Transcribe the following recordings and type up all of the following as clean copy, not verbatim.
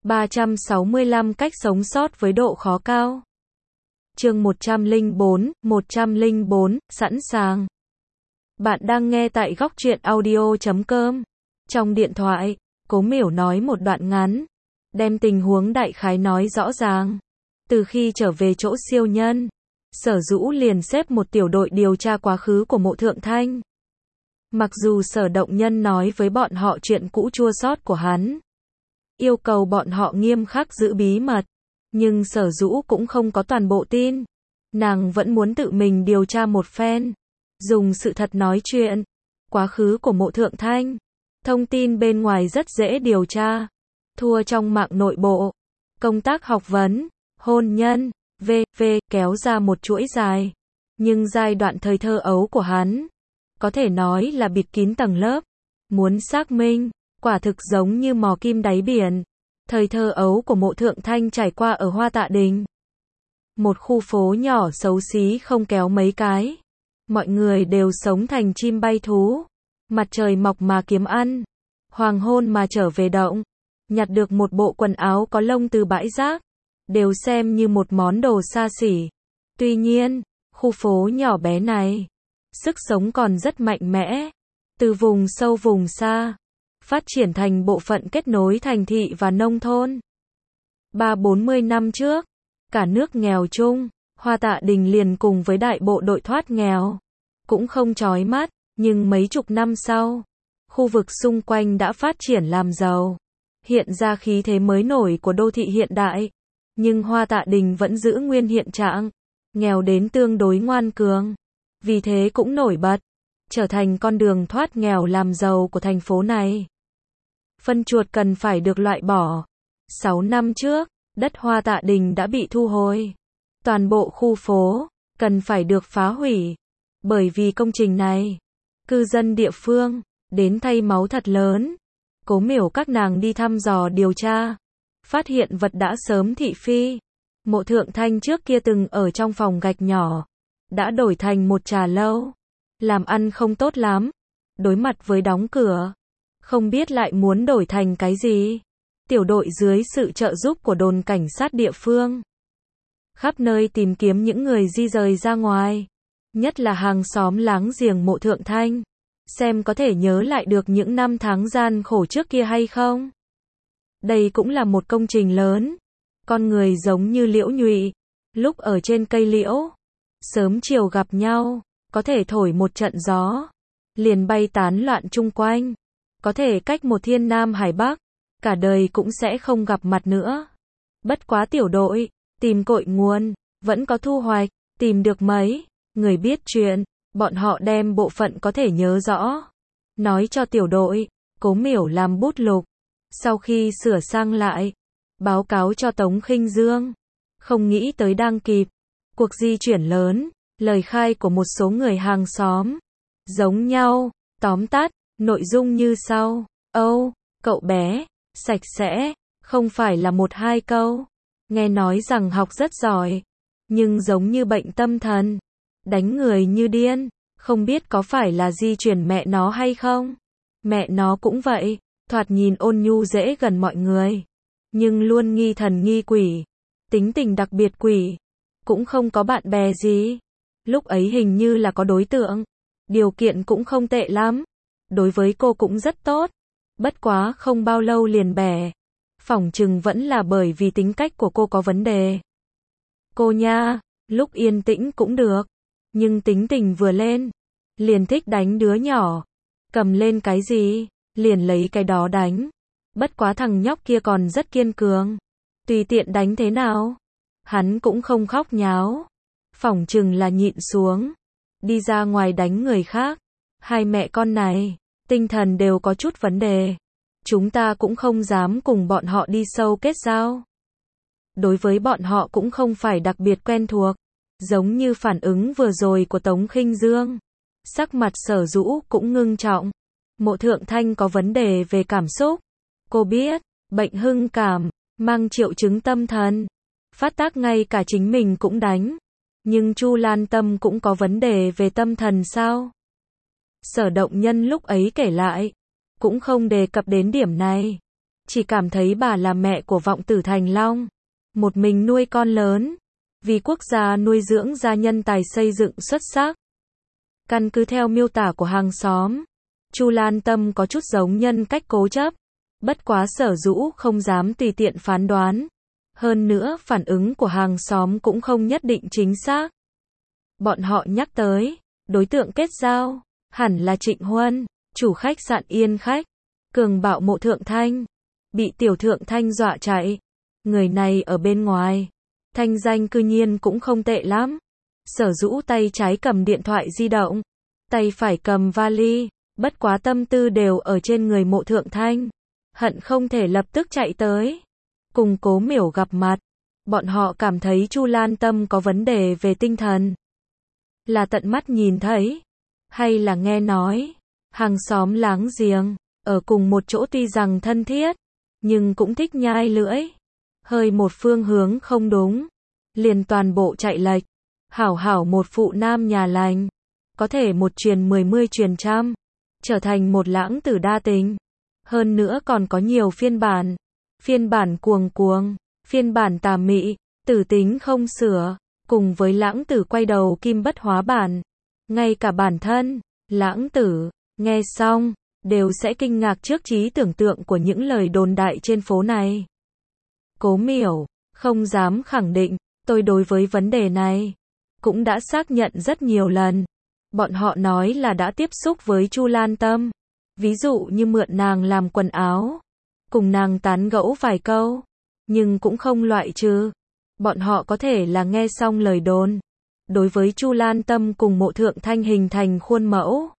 365 cách sống sót với độ khó cao. Chương 104, sẵn sàng. Bạn đang nghe tại góc truyện audio.com. Trong điện thoại, Cố Miểu nói một đoạn ngắn, đem tình huống đại khái nói rõ ràng. Từ khi trở về chỗ siêu nhân, Sở Dũ liền xếp một tiểu đội điều tra quá khứ của Mộ Thượng Thanh. Mặc dù Sở Động Nhân nói với bọn họ chuyện cũ chua xót của hắn, yêu cầu bọn họ nghiêm khắc giữ bí mật, nhưng Sở Dũ cũng không có toàn bộ tin. Nàng vẫn muốn tự mình điều tra một phen, dùng sự thật nói chuyện. Quá khứ của Mộ Thượng Thanh, thông tin bên ngoài rất dễ điều tra, thua trong mạng nội bộ, công tác học vấn, hôn nhân, v.v. kéo ra một chuỗi dài. Nhưng giai đoạn thời thơ ấu của hắn, có thể nói là bịt kín tầng lớp. Muốn xác minh, quả thực giống như mò kim đáy biển. Thời thơ ấu của Mộ Thượng Thanh trải qua ở Hoa Tạ Đình, một khu phố nhỏ xấu xí không kéo mấy cái. Mọi người đều sống thành chim bay thú. Mặt trời mọc mà kiếm ăn, hoàng hôn mà trở về động. Nhặt được một bộ quần áo có lông từ bãi rác, đều xem như một món đồ xa xỉ. Tuy nhiên, khu phố nhỏ bé này, sức sống còn rất mạnh mẽ. Từ vùng sâu vùng xa, phát triển thành bộ phận kết nối thành thị và nông thôn. 30-40 năm trước, cả nước nghèo chung, Hoa Tạ Đình liền cùng với đại bộ đội thoát nghèo. Cũng không chói mắt, nhưng mấy chục năm sau, khu vực xung quanh đã phát triển làm giàu, hiện ra khí thế mới nổi của đô thị hiện đại. Nhưng Hoa Tạ Đình vẫn giữ nguyên hiện trạng, nghèo đến tương đối ngoan cường. Vì thế cũng nổi bật, trở thành con đường thoát nghèo làm giàu của thành phố này. Phân chuột cần phải được loại bỏ. 6 năm trước, đất Hoa Tạ Đình đã bị thu hồi. Toàn bộ khu phố cần phải được phá hủy. Bởi vì công trình này, cư dân địa phương đến thay máu thật lớn. Cố Miểu các nàng đi thăm dò điều tra, phát hiện vật đã sớm thị phi. Mộ Thượng Thanh trước kia từng ở trong phòng gạch nhỏ, đã đổi thành một trà lâu. Làm ăn không tốt lắm, đối mặt với đóng cửa, không biết lại muốn đổi thành cái gì. Tiểu đội dưới sự trợ giúp của đồn cảnh sát địa phương, khắp nơi tìm kiếm những người di rời ra ngoài, nhất là hàng xóm láng giềng Mộ Thượng Thanh, xem có thể nhớ lại được những năm tháng gian khổ trước kia hay không. Đây cũng là một công trình lớn. Con người giống như liễu nhụy, lúc ở trên cây liễu, sớm chiều gặp nhau, có thể thổi một trận gió, liền bay tán loạn chung quanh. Có thể cách một thiên nam hải bắc, cả đời cũng sẽ không gặp mặt nữa. Bất quá tiểu đội, tìm cội nguồn, vẫn có thu hoạch, tìm được mấy người biết chuyện, bọn họ đem bộ phận có thể nhớ rõ, nói cho tiểu đội. Cố Miểu làm bút lục, sau khi sửa sang lại, báo cáo cho Tống Khinh Dương. Không nghĩ tới đang kịp cuộc di chuyển lớn, lời khai của một số người hàng xóm giống nhau. Tóm tắt, nội dung như sau. Âu, cậu bé, sạch sẽ, không phải là 1-2 câu. Nghe nói rằng học rất giỏi, nhưng giống như bệnh tâm thần, đánh người như điên, không biết có phải là di chuyển mẹ nó hay không. Mẹ nó cũng vậy, thoạt nhìn ôn nhu dễ gần mọi người, nhưng luôn nghi thần nghi quỷ, tính tình đặc biệt quỷ, cũng không có bạn bè gì. Lúc ấy hình như là có đối tượng, điều kiện cũng không tệ lắm, đối với cô cũng rất tốt, bất quá không bao lâu liền bẻ. Phỏng chừng vẫn là bởi vì tính cách của cô có vấn đề. Cô nha, lúc yên tĩnh cũng được, nhưng tính tình vừa lên, liền thích đánh đứa nhỏ. Cầm lên cái gì, liền lấy cái đó đánh. Bất quá thằng nhóc kia còn rất kiên cường, tùy tiện đánh thế nào, hắn cũng không khóc nháo. Phỏng chừng là nhịn xuống, đi ra ngoài đánh người khác. Hai mẹ con này, tinh thần đều có chút vấn đề. Chúng ta cũng không dám cùng bọn họ đi sâu kết giao. Đối với bọn họ cũng không phải đặc biệt quen thuộc. Giống như phản ứng vừa rồi của Tống Khinh Dương, sắc mặt Sở Dũ cũng ngưng trọng. Mộ Thượng Thanh có vấn đề về cảm xúc. Cô biết, bệnh hưng cảm, mang triệu chứng tâm thần, phát tác ngay cả chính mình cũng đánh. Nhưng Chu Lan Tâm cũng có vấn đề về tâm thần sao? Sở Động Nhân lúc ấy kể lại, cũng không đề cập đến điểm này. chỉ cảm thấy bà là mẹ của vọng tử Thành Long, một mình nuôi con lớn, vì quốc gia nuôi dưỡng ra nhân tài xây dựng xuất sắc. Căn cứ theo miêu tả của hàng xóm, Chu Lan Tâm có chút giống nhân cách cố chấp, bất quá Sở Dũ không dám tùy tiện phán đoán. Hơn nữa phản ứng của hàng xóm cũng không nhất định chính xác. Bọn họ nhắc tới, đối tượng kết giao, hẳn là Trịnh Huân, chủ khách sạn Yên Khách, cường bạo Mộ Thượng Thanh, bị Tiểu Thượng Thanh dọa chạy. Người này ở bên ngoài, thanh danh cư nhiên cũng không tệ lắm. Sở Dũ tay trái cầm điện thoại di động, tay phải cầm vali, bất quá tâm tư đều ở trên người Mộ Thượng Thanh, hận không thể lập tức chạy tới, cùng Cố Miểu gặp mặt. Bọn họ cảm thấy Chu Lan Tâm có vấn đề về tinh thần. Là tận mắt nhìn thấy, hay là nghe nói, hàng xóm láng giềng, ở cùng một chỗ tuy rằng thân thiết, nhưng cũng thích nhai lưỡi. Hơi một phương hướng không đúng, liền toàn bộ chạy lệch. Hảo hảo một phụ nam nhà lành, có thể một truyền 10 truyền trăm, trở thành một lãng tử đa tình. Hơn nữa còn có nhiều phiên bản cuồng cuồng, phiên bản tà mị, tử tính không sửa, cùng với lãng tử quay đầu kim bất hóa bản. Ngay cả bản thân, lãng tử, nghe xong, đều sẽ kinh ngạc trước trí tưởng tượng của những lời đồn đại trên phố này. Cố Miểu, không dám khẳng định, tôi đối với vấn đề này, cũng đã xác nhận rất nhiều lần. Bọn họ nói là đã tiếp xúc với Chu Lan Tâm, ví dụ như mượn nàng làm quần áo, cùng nàng tán gẫu vài câu, nhưng cũng không loại trừ. Bọn họ có thể là nghe xong lời đồn, đối với Chu Lan Tâm cùng Mộ Thượng Thanh hình thành khuôn mẫu.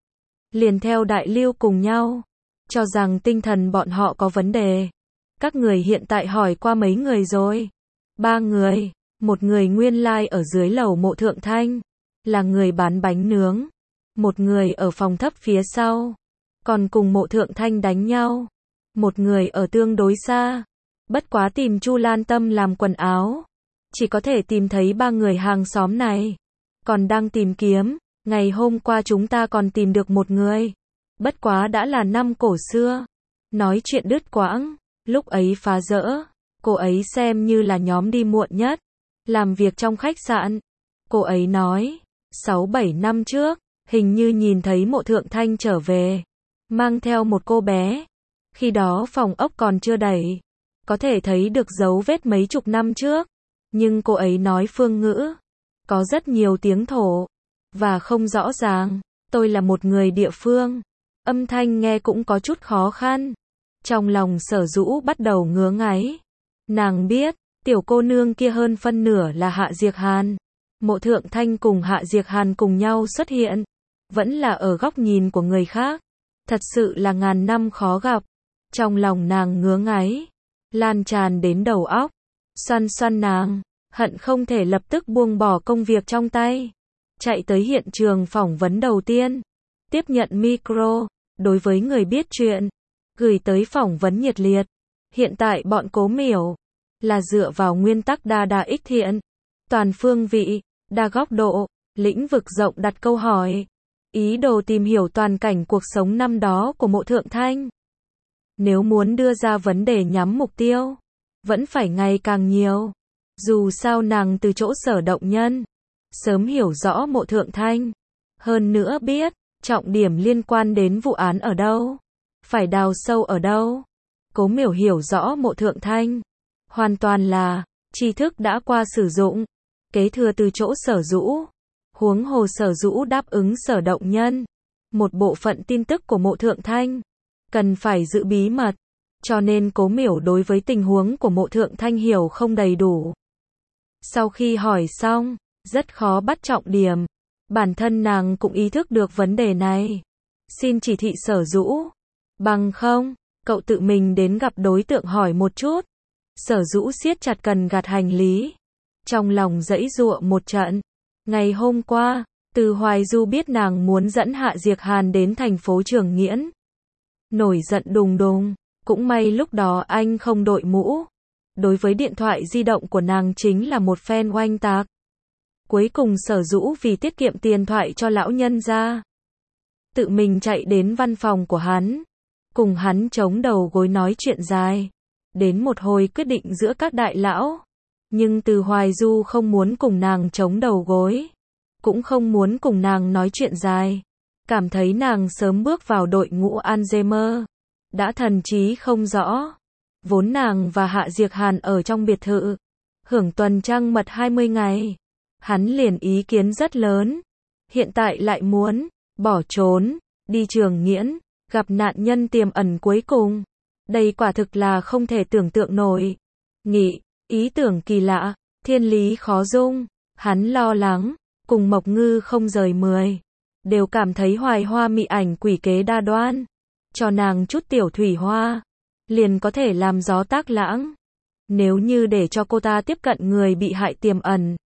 Liền theo đại lưu cùng nhau, cho rằng tinh thần bọn họ có vấn đề. Các người hiện tại hỏi qua mấy người rồi? 3 người, một người nguyên lai ở dưới lầu Mộ Thượng Thanh, là người bán bánh nướng. Một người ở phòng thấp phía sau, còn cùng Mộ Thượng Thanh đánh nhau. Một người ở tương đối xa, bất quá tìm Chu Lan Tâm làm quần áo, chỉ có thể tìm thấy 3 người hàng xóm này. Còn đang tìm kiếm, ngày hôm qua chúng ta còn tìm được một người, bất quá đã là năm cổ xưa. Nói chuyện đứt quãng, lúc ấy phá dỡ, cô ấy xem như là nhóm đi muộn nhất, làm việc trong khách sạn. Cô ấy nói, 6-7 năm trước, hình như nhìn thấy Mộ Thượng Thanh trở về, mang theo một cô bé. Khi đó phòng ốc còn chưa đẩy, có thể thấy được dấu vết mấy chục năm trước. Nhưng cô ấy nói phương ngữ, có rất nhiều tiếng thổ, và không rõ ràng. Tôi là một người địa phương, âm thanh nghe cũng có chút khó khăn. Trong lòng Sở Dũ bắt đầu ngứa ngáy. Nàng biết, tiểu cô nương kia hơn phân nửa là Hạ Diệc Hàn. Mộ Thượng Thanh cùng Hạ Diệc Hàn cùng nhau xuất hiện, vẫn là ở góc nhìn của người khác. Thật sự là ngàn năm khó gặp. Trong lòng nàng ngứa ngáy, lan tràn đến đầu óc. Xoăn xoăn nàng, hận không thể lập tức buông bỏ công việc trong tay, chạy tới hiện trường phỏng vấn đầu tiên, tiếp nhận micro, đối với người biết chuyện, gửi tới phỏng vấn nhiệt liệt. Hiện tại bọn Cố Miểu là dựa vào nguyên tắc đa ích thiện, toàn phương vị, đa góc độ, lĩnh vực rộng đặt câu hỏi, ý đồ tìm hiểu toàn cảnh cuộc sống năm đó của Mộ Thượng Thanh. Nếu muốn đưa ra vấn đề nhắm mục tiêu, vẫn phải ngày càng nhiều. Dù sao nàng từ chỗ Sở Động Nhân, sớm hiểu rõ Mộ Thượng Thanh. Hơn nữa biết, trọng điểm liên quan đến vụ án ở đâu, phải đào sâu ở đâu. Cố Miểu hiểu rõ Mộ Thượng Thanh, hoàn toàn là tri thức đã qua sử dụng, kế thừa từ chỗ Sở Dũ. Huống hồ Sở Dũ đáp ứng Sở Động Nhân, một bộ phận tin tức của Mộ Thượng Thanh cần phải giữ bí mật, cho nên Cố Miểu đối với tình huống của Mộ Thượng Thanh hiểu không đầy đủ. Sau khi hỏi xong, rất khó bắt trọng điểm. Bản thân nàng cũng ý thức được vấn đề này. Xin chỉ thị Sở Dũ. Bằng không, cậu tự mình đến gặp đối tượng hỏi một chút. Sở Dũ siết chặt cần gạt hành lý, trong lòng giãy giụa một trận. Ngày hôm qua, Từ Hoài Du biết nàng muốn dẫn Hạ Diệc Hàn đến thành phố Trường Nghiễn. Nổi giận đùng đùng, cũng may lúc đó anh không đội mũ. Đối với điện thoại di động của nàng chính là một phen oanh tạc. Cuối cùng Sở Dũ vì tiết kiệm tiền thoại cho lão nhân ra, tự mình chạy đến văn phòng của hắn, cùng hắn chống đầu gối nói chuyện dài, đến một hồi quyết định giữa các đại lão. Nhưng Từ Hoài Du không muốn cùng nàng chống đầu gối, cũng không muốn cùng nàng nói chuyện dài, cảm thấy nàng sớm bước vào đội ngũ Alzheimer, đã thần trí không rõ. Vốn nàng và Hạ Diệc Hàn ở trong biệt thự, hưởng tuần trăng mật 20 ngày, hắn liền ý kiến rất lớn, hiện tại lại muốn bỏ trốn, đi Trường Nghiễn, gặp nạn nhân tiềm ẩn cuối cùng. Đây quả thực là không thể tưởng tượng nổi. Nghĩ, ý tưởng kỳ lạ, thiên lý khó dung, hắn lo lắng, cùng Mộc Ngư không rời 10, đều cảm thấy Hoài Hoa mị ảnh quỷ kế đa đoan, cho nàng chút tiểu thủy hoa, liền có thể làm gió tác lãng. Nếu như để cho cô ta tiếp cận người bị hại tiềm ẩn,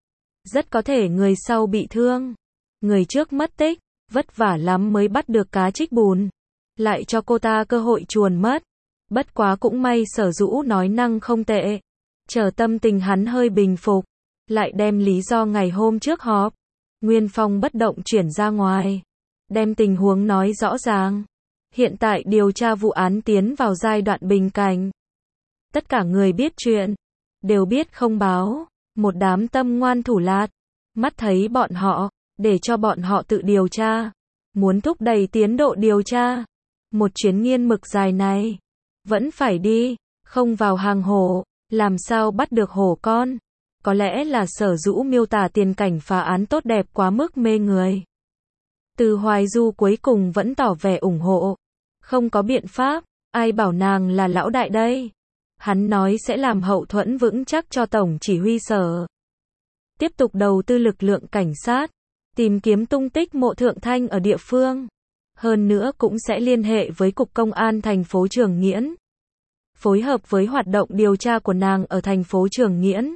rất có thể người sau bị thương, người trước mất tích, vất vả lắm mới bắt được cá trích bùn, lại cho cô ta cơ hội chuồn mất. Bất quá cũng may Sở Dũ nói năng không tệ, chờ tâm tình hắn hơi bình phục, lại đem lý do ngày hôm trước họp Nguyên Phong bất động chuyển ra ngoài, đem tình huống nói rõ ràng. Hiện tại điều tra vụ án tiến vào giai đoạn bình cảnh. Tất cả người biết chuyện, đều biết không báo, một đám tâm ngoan thủ lạt, mắt thấy bọn họ, để cho bọn họ tự điều tra, muốn thúc đẩy tiến độ điều tra. Một chuyến nghiên mực dài này, vẫn phải đi, không vào hàng hổ, làm sao bắt được hổ con. Có lẽ là Sở Dũ miêu tả tiền cảnh phá án tốt đẹp quá mức mê người. Từ Hoài Du cuối cùng vẫn tỏ vẻ ủng hộ. Không có biện pháp, ai bảo nàng là lão đại đây. Hắn nói sẽ làm hậu thuẫn vững chắc cho Tổng Chỉ huy Sở. Tiếp tục đầu tư lực lượng cảnh sát, tìm kiếm tung tích Mộ Thượng Thanh ở địa phương. Hơn nữa cũng sẽ liên hệ với Cục Công an thành phố Trường Nghiễn, phối hợp với hoạt động điều tra của nàng ở thành phố Trường Nghiễn.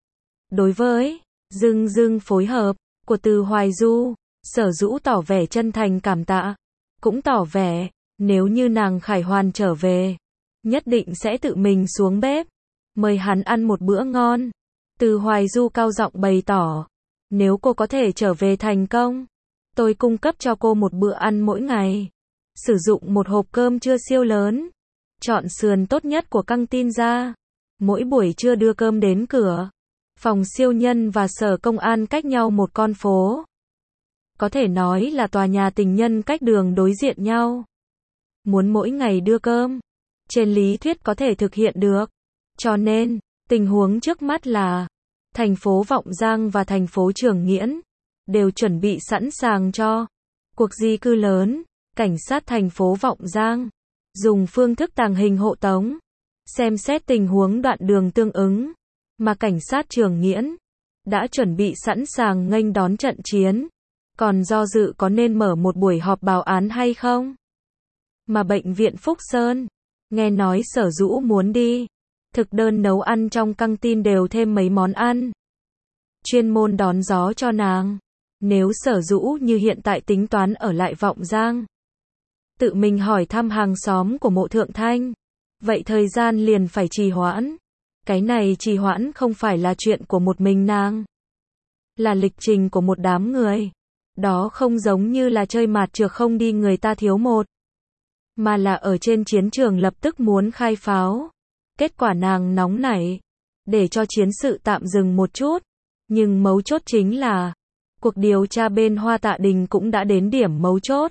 Đối với dưng phối hợp của Từ Hoài Du, Sở Dũ tỏ vẻ chân thành cảm tạ, cũng tỏ vẻ nếu như nàng khải hoàn trở về, nhất định sẽ tự mình xuống bếp, mời hắn ăn một bữa ngon. Từ Hoài Du cao giọng bày tỏ, nếu cô có thể trở về thành công, tôi cung cấp cho cô một bữa ăn mỗi ngày, sử dụng một hộp cơm trưa siêu lớn, chọn sườn tốt nhất của căng tin ra, mỗi buổi trưa đưa cơm đến cửa. Phòng siêu nhân và Sở Công an cách nhau một con phố, có thể nói là tòa nhà tình nhân cách đường đối diện nhau. Muốn mỗi ngày đưa cơm, trên lý thuyết có thể thực hiện được. Cho nên, tình huống trước mắt là, thành phố Vọng Giang và thành phố Trường Nghiễn đều chuẩn bị sẵn sàng cho cuộc di cư lớn. Cảnh sát thành phố Vọng Giang dùng phương thức tàng hình hộ tống, xem xét tình huống đoạn đường tương ứng, mà cảnh sát Trường Nghiễn đã chuẩn bị sẵn sàng nghênh đón trận chiến, còn do dự có nên mở một buổi họp báo án hay không. Mà bệnh viện Phúc Sơn, nghe nói Sở Dũ muốn đi, thực đơn nấu ăn trong căng tin đều thêm mấy món ăn, chuyên môn đón gió cho nàng. Nếu Sở Dũ như hiện tại tính toán ở lại Vọng Giang, tự mình hỏi thăm hàng xóm của Mộ Thượng Thanh, vậy thời gian liền phải trì hoãn. Cái này trì hoãn không phải là chuyện của một mình nàng, là lịch trình của một đám người. Đó không giống như là chơi mạt trược không đi người ta thiếu một, mà là ở trên chiến trường lập tức muốn khai pháo. Kết quả nàng nóng nảy, để cho chiến sự tạm dừng một chút. Nhưng mấu chốt chính là, cuộc điều tra bên Hoa Tạ Đình cũng đã đến điểm mấu chốt.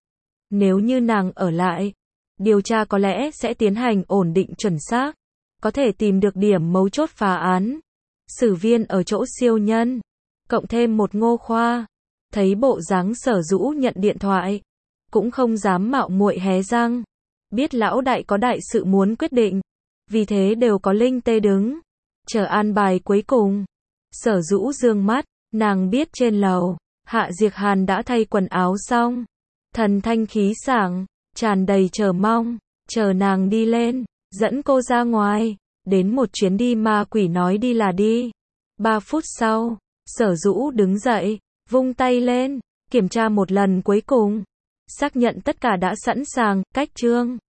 Nếu như nàng ở lại, điều tra có lẽ sẽ tiến hành ổn định chuẩn xác, có thể tìm được điểm mấu chốt phá án. Sử viên ở chỗ siêu nhân, cộng thêm một Ngô Khoa, thấy bộ dáng Sở Dũ nhận điện thoại, cũng không dám mạo muội hé răng, biết lão đại có đại sự muốn quyết định, vì thế đều có linh tê đứng, chờ an bài cuối cùng. Sở Dũ dương mắt, nàng biết trên lầu, Hạ Diệc Hàn đã thay quần áo xong, thần thanh khí sảng, tràn đầy chờ mong, chờ nàng đi lên, dẫn cô ra ngoài, đến một chuyến đi ma quỷ nói đi là đi. 3 phút sau, Sở Dũ đứng dậy, vung tay lên, kiểm tra một lần cuối cùng, xác nhận tất cả đã sẵn sàng, cách chương.